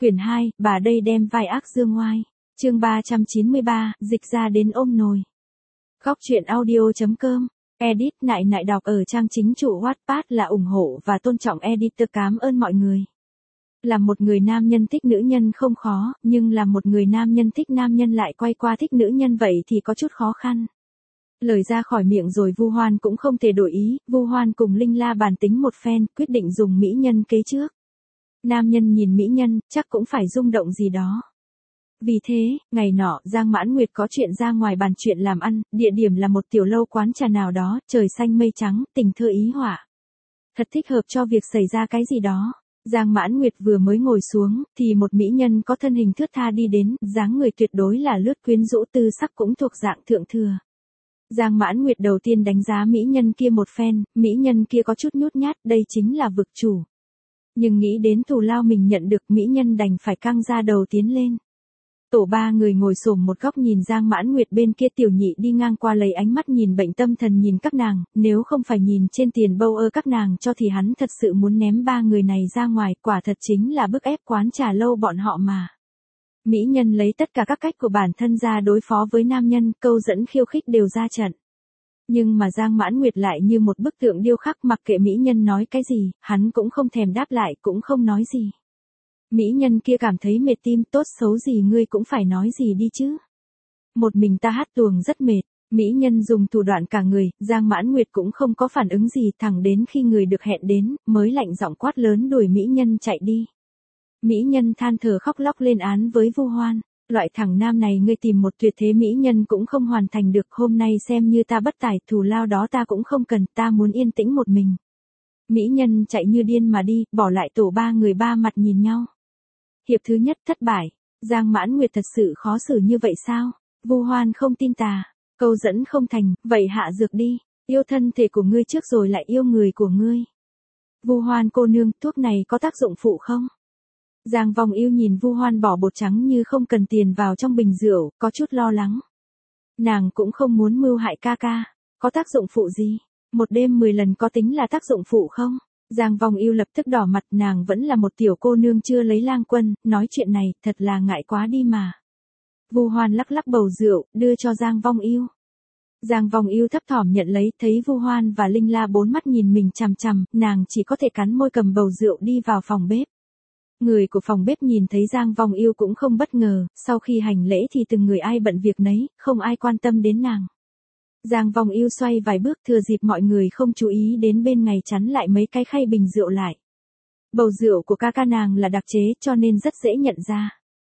Quyển 2, bà đây đem vai ác dương oai. Chương 393, dịch ra đến ôm nồi. Góc truyện audio.com. Edit nại nại đọc ở trang chính chủ Wattpad là ủng hộ và tôn trọng editor. Cảm ơn mọi người. Là một người nam nhân thích nữ nhân không khó, nhưng là một người nam nhân thích nam nhân lại quay qua thích nữ nhân vậy thì có chút khó khăn. Lời ra khỏi miệng rồi Vu Hoan cũng không thể đổi ý, Vu Hoan cùng Linh La bàn tính một phen, quyết định dùng mỹ nhân kế trước. Nam nhân nhìn mỹ nhân, chắc cũng phải rung động gì đó. Vì thế, ngày nọ, Giang Mãn Nguyệt có chuyện ra ngoài bàn chuyện làm ăn, địa điểm là một tiểu lâu quán trà nào đó, trời xanh mây trắng, tình thơ ý họa. Thật thích hợp cho việc xảy ra cái gì đó. Giang Mãn Nguyệt vừa mới ngồi xuống, thì một mỹ nhân có thân hình thướt tha đi đến, dáng người tuyệt đối là lướt quyến rũ, tư sắc cũng thuộc dạng thượng thừa. Giang Mãn Nguyệt đầu tiên đánh giá mỹ nhân kia một phen, mỹ nhân kia có chút nhút nhát, đây chính là vực chủ. Nhưng nghĩ đến thù lao mình nhận được, mỹ nhân đành phải căng ra đầu tiến lên. Tổ ba người ngồi xổm một góc nhìn Giang Mãn Nguyệt, bên kia Tiểu Nhị đi ngang qua lấy ánh mắt nhìn bệnh tâm thần nhìn các nàng, nếu không phải nhìn trên tiền bâu ơ các nàng cho thì hắn thật sự muốn ném ba người này ra ngoài, quả thật chính là bức ép quán trà lâu bọn họ mà. Mỹ nhân lấy tất cả các cách của bản thân ra đối phó với nam nhân, câu dẫn khiêu khích đều ra trận. Nhưng mà Giang Mãn Nguyệt lại như một bức tượng điêu khắc, mặc kệ mỹ nhân nói cái gì, hắn cũng không thèm đáp lại, cũng không nói gì. Mỹ nhân kia cảm thấy mệt tim, tốt xấu gì ngươi cũng phải nói gì đi chứ. Một mình ta hát tuồng rất mệt, mỹ nhân dùng thủ đoạn cả người, Giang Mãn Nguyệt cũng không có phản ứng gì, thẳng đến khi người được hẹn đến, mới lạnh giọng quát lớn đuổi mỹ nhân chạy đi. Mỹ nhân than thở khóc lóc lên án với Vu Hoan. Loại thằng nam này ngươi tìm một tuyệt thế mỹ nhân cũng không hoàn thành được, hôm nay xem như ta bất tài, thù lao đó ta cũng không cần, ta muốn yên tĩnh một mình. Mỹ nhân chạy như điên mà đi, bỏ lại tổ ba người ba mặt nhìn nhau. Hiệp thứ nhất thất bại, Giang Mãn Nguyệt thật sự khó xử như vậy sao? Vu Hoan không tin tà, câu dẫn không thành, vậy hạ dược đi, yêu thân thể của ngươi trước rồi lại yêu người của ngươi. Vu Hoan cô nương, thuốc này có tác dụng phụ không? Giang Vong Yêu nhìn Vu Hoan bỏ bột trắng như không cần tiền vào trong bình rượu, có chút lo lắng. Nàng cũng không muốn mưu hại ca ca, có tác dụng phụ gì? Một đêm 10 lần có tính là tác dụng phụ không? Giang Vong Yêu lập tức đỏ mặt, nàng vẫn là một tiểu cô nương chưa lấy lang quân, nói chuyện này, thật là ngại quá đi mà. Vu Hoan lắc lắc bầu rượu, đưa cho Giang Vong Yêu. Giang Vong Yêu thấp thỏm nhận lấy, thấy Vu Hoan và Linh La bốn mắt nhìn mình chằm chằm, nàng chỉ có thể cắn môi cầm bầu rượu đi vào phòng bếp. Người của phòng bếp nhìn thấy Giang Vong Yêu cũng không bất ngờ, sau khi hành lễ thì từng người ai bận việc nấy, không ai quan tâm đến nàng. Giang Vong Yêu xoay vài bước, thừa dịp mọi người không chú ý đến bên ngày chắn lại mấy cái khay bình rượu lại. Bầu rượu của ca ca nàng là đặc chế cho nên rất dễ nhận ra.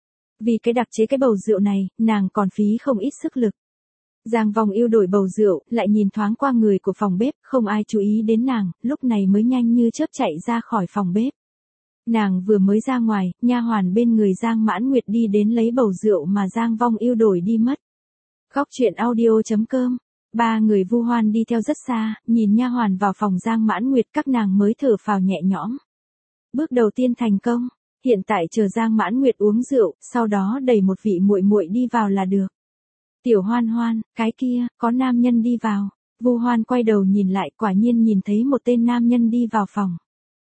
Vì cái đặc chế cái bầu rượu này, nàng còn phí không ít sức lực. Giang Vong Yêu đổi bầu rượu, lại nhìn thoáng qua người của phòng bếp, không ai chú ý đến nàng, lúc này mới nhanh như chớp chạy ra khỏi phòng bếp. Nàng vừa mới ra ngoài, nha hoàn bên người Giang Mãn Nguyệt đi đến lấy bầu rượu mà Giang Vong Yêu đổi đi mất. Góc truyện audio.com. Ba người Vu Hoan đi theo rất xa, nhìn nha hoàn vào phòng Giang Mãn Nguyệt, các nàng mới thở phào nhẹ nhõm. Bước đầu tiên thành công, hiện tại chờ Giang Mãn Nguyệt uống rượu, sau đó đẩy một vị muội muội đi vào là được. Tiểu Hoan Hoan, cái kia, có nam nhân đi vào. Vu Hoan quay đầu nhìn lại, quả nhiên nhìn thấy một tên nam nhân đi vào phòng.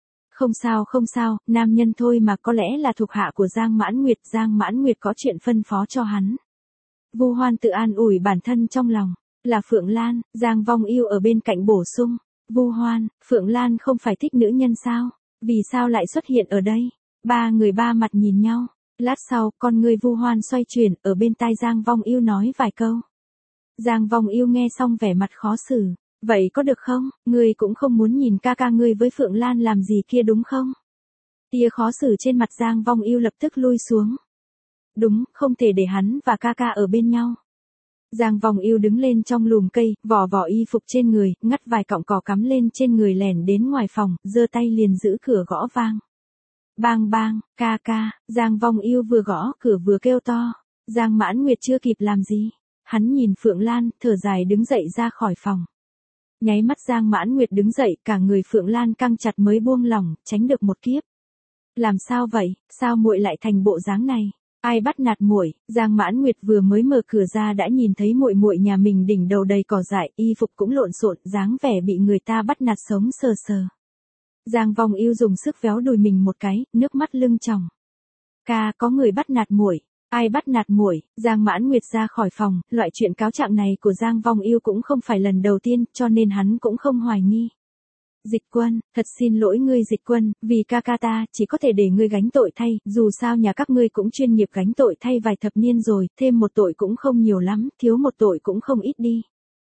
Không sao, nam nhân thôi mà, có lẽ là thuộc hạ của Giang Mãn Nguyệt có chuyện phân phó cho hắn. Vu Hoan tự an ủi bản thân trong lòng, là Phượng Lan, Giang Vong Yêu ở bên cạnh bổ sung, Vu Hoan, Phượng Lan không phải thích nữ nhân sao, vì sao lại xuất hiện ở đây? Ba người ba mặt nhìn nhau, lát sau, con người Vu Hoan xoay chuyển, ở bên tai Giang Vong Yêu nói vài câu. Giang Vong Yêu nghe xong vẻ mặt khó xử. Vậy có được không, ngươi cũng không muốn nhìn ca ca ngươi với Phượng Lan làm gì kia đúng không? Tia khó xử trên mặt Giang Vong Yêu lập tức lui xuống. Đúng, không thể để hắn và ca ca ở bên nhau. Giang Vong Yêu đứng lên trong lùm cây, vò y phục trên người, ngắt vài cọng cỏ cắm lên trên người lẻn đến ngoài phòng, giơ tay liền giữ cửa gõ vang. Bang bang, ca ca, Giang Vong Yêu vừa gõ cửa vừa kêu to. Giang Mãn Nguyệt chưa kịp làm gì. Hắn nhìn Phượng Lan, thở dài đứng dậy ra khỏi phòng. Nháy mắt Giang Mãn Nguyệt đứng dậy, cả người Phượng Lan căng chặt mới buông lỏng, tránh được một kiếp. Làm sao vậy, sao muội lại thành bộ dáng này? Ai bắt nạt muội? Giang Mãn Nguyệt vừa mới mở cửa ra đã nhìn thấy muội muội nhà mình đỉnh đầu đầy cỏ dại, y phục cũng lộn xộn, dáng vẻ bị người ta bắt nạt sống sờ sờ. Giang Vong Yêu dùng sức véo đùi mình một cái, nước mắt lưng tròng. Ca, có người bắt nạt muội. Ai bắt nạt muội? Giang Mãn Nguyệt ra khỏi phòng, loại chuyện cáo trạng này của Giang Vong Yêu cũng không phải lần đầu tiên, cho nên hắn cũng không hoài nghi. Dịch Quân, thật xin lỗi ngươi Dịch Quân, vì ca ca ta chỉ có thể để ngươi gánh tội thay, dù sao nhà các ngươi cũng chuyên nghiệp gánh tội thay vài thập niên rồi, thêm một tội cũng không nhiều lắm, thiếu một tội cũng không ít đi.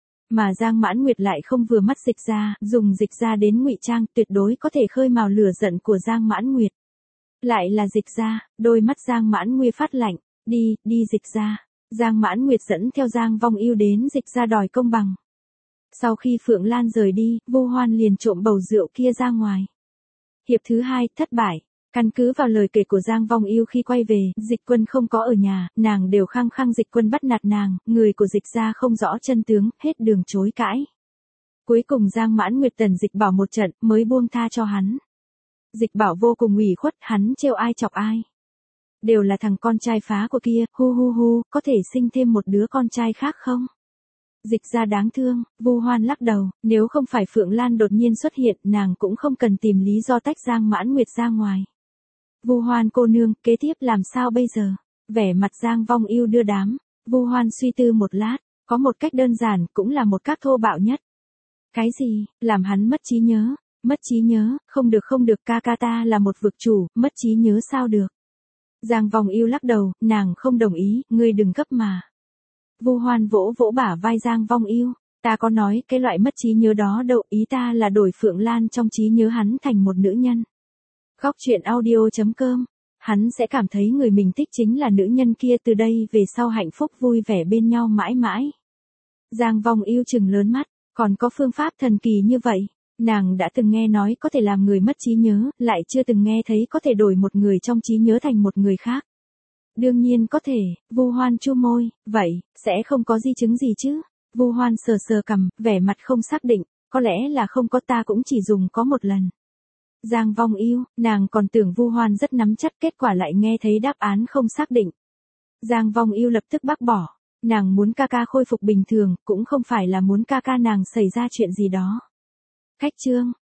Mà Giang Mãn Nguyệt lại không vừa mắt Dịch ra, dùng Dịch ra đến ngụy trang, tuyệt đối có thể khơi mào lửa giận của Giang Mãn Nguyệt. Lại là Dịch ra, đôi mắt Giang Mãn Nguyệt phát lạnh, đi Dịch ra. Giang Mãn Nguyệt dẫn theo Giang Vong Yêu đến Dịch ra đòi công bằng. Sau khi Phượng Lan rời đi, Vu Hoan liền trộm bầu rượu kia ra ngoài. Hiệp thứ 2, thất bại. Căn cứ vào lời kể của Giang Vong Yêu khi quay về, Dịch Quân không có ở nhà, nàng đều khăng khăng Dịch Quân bắt nạt nàng, người của Dịch ra không rõ chân tướng, hết đường chối cãi. Cuối cùng Giang Mãn Nguyệt tần Dịch Bảo một trận, mới buông tha cho hắn. Dịch Bảo vô cùng ủy khuất, hắn trêu ai chọc ai. Đều là thằng con trai phá của kia, hu, có thể sinh thêm một đứa con trai khác không? Dịch ra đáng thương, Vu Hoan lắc đầu, nếu không phải Phượng Lan đột nhiên xuất hiện, nàng cũng không cần tìm lý do tách Giang Mãn Nguyệt ra ngoài. Vu Hoan cô nương, kế tiếp làm sao bây giờ? Vẻ mặt Giang Vong Yêu đưa đám, Vu Hoan suy tư một lát, có một cách đơn giản, cũng là một cách thô bạo nhất. Cái gì? Làm hắn mất trí nhớ? Mất trí nhớ, không được, ca ca ta là một vực chủ, mất trí nhớ sao được? Giang Vong Yêu lắc đầu, nàng không đồng ý, ngươi đừng gấp mà. Vu Hoan vỗ bả vai Giang Vong Yêu, ta có nói cái loại mất trí nhớ đó đâu, ý ta là đổi Phượng Lan trong trí nhớ hắn thành một nữ nhân. Khóc chuyện audio.com, hắn sẽ cảm thấy người mình thích chính là nữ nhân kia, từ đây về sau hạnh phúc vui vẻ bên nhau mãi mãi. Giang Vong Yêu trừng lớn mắt, còn có phương pháp thần kỳ như vậy? Nàng đã từng nghe nói có thể làm người mất trí nhớ, lại chưa từng nghe thấy có thể đổi một người trong trí nhớ thành một người khác. Đương nhiên có thể, Vu Hoan chu môi, vậy, sẽ không có di chứng gì chứ? Vu Hoan sờ cằm, vẻ mặt không xác định, có lẽ là không có, ta cũng chỉ dùng có một lần. Giang Vong Yêu, nàng còn tưởng Vu Hoan rất nắm chắc, kết quả lại nghe thấy đáp án không xác định. Giang Vong Yêu lập tức bác bỏ, nàng muốn ca ca khôi phục bình thường, cũng không phải là muốn ca ca nàng xảy ra chuyện gì đó. Khách chương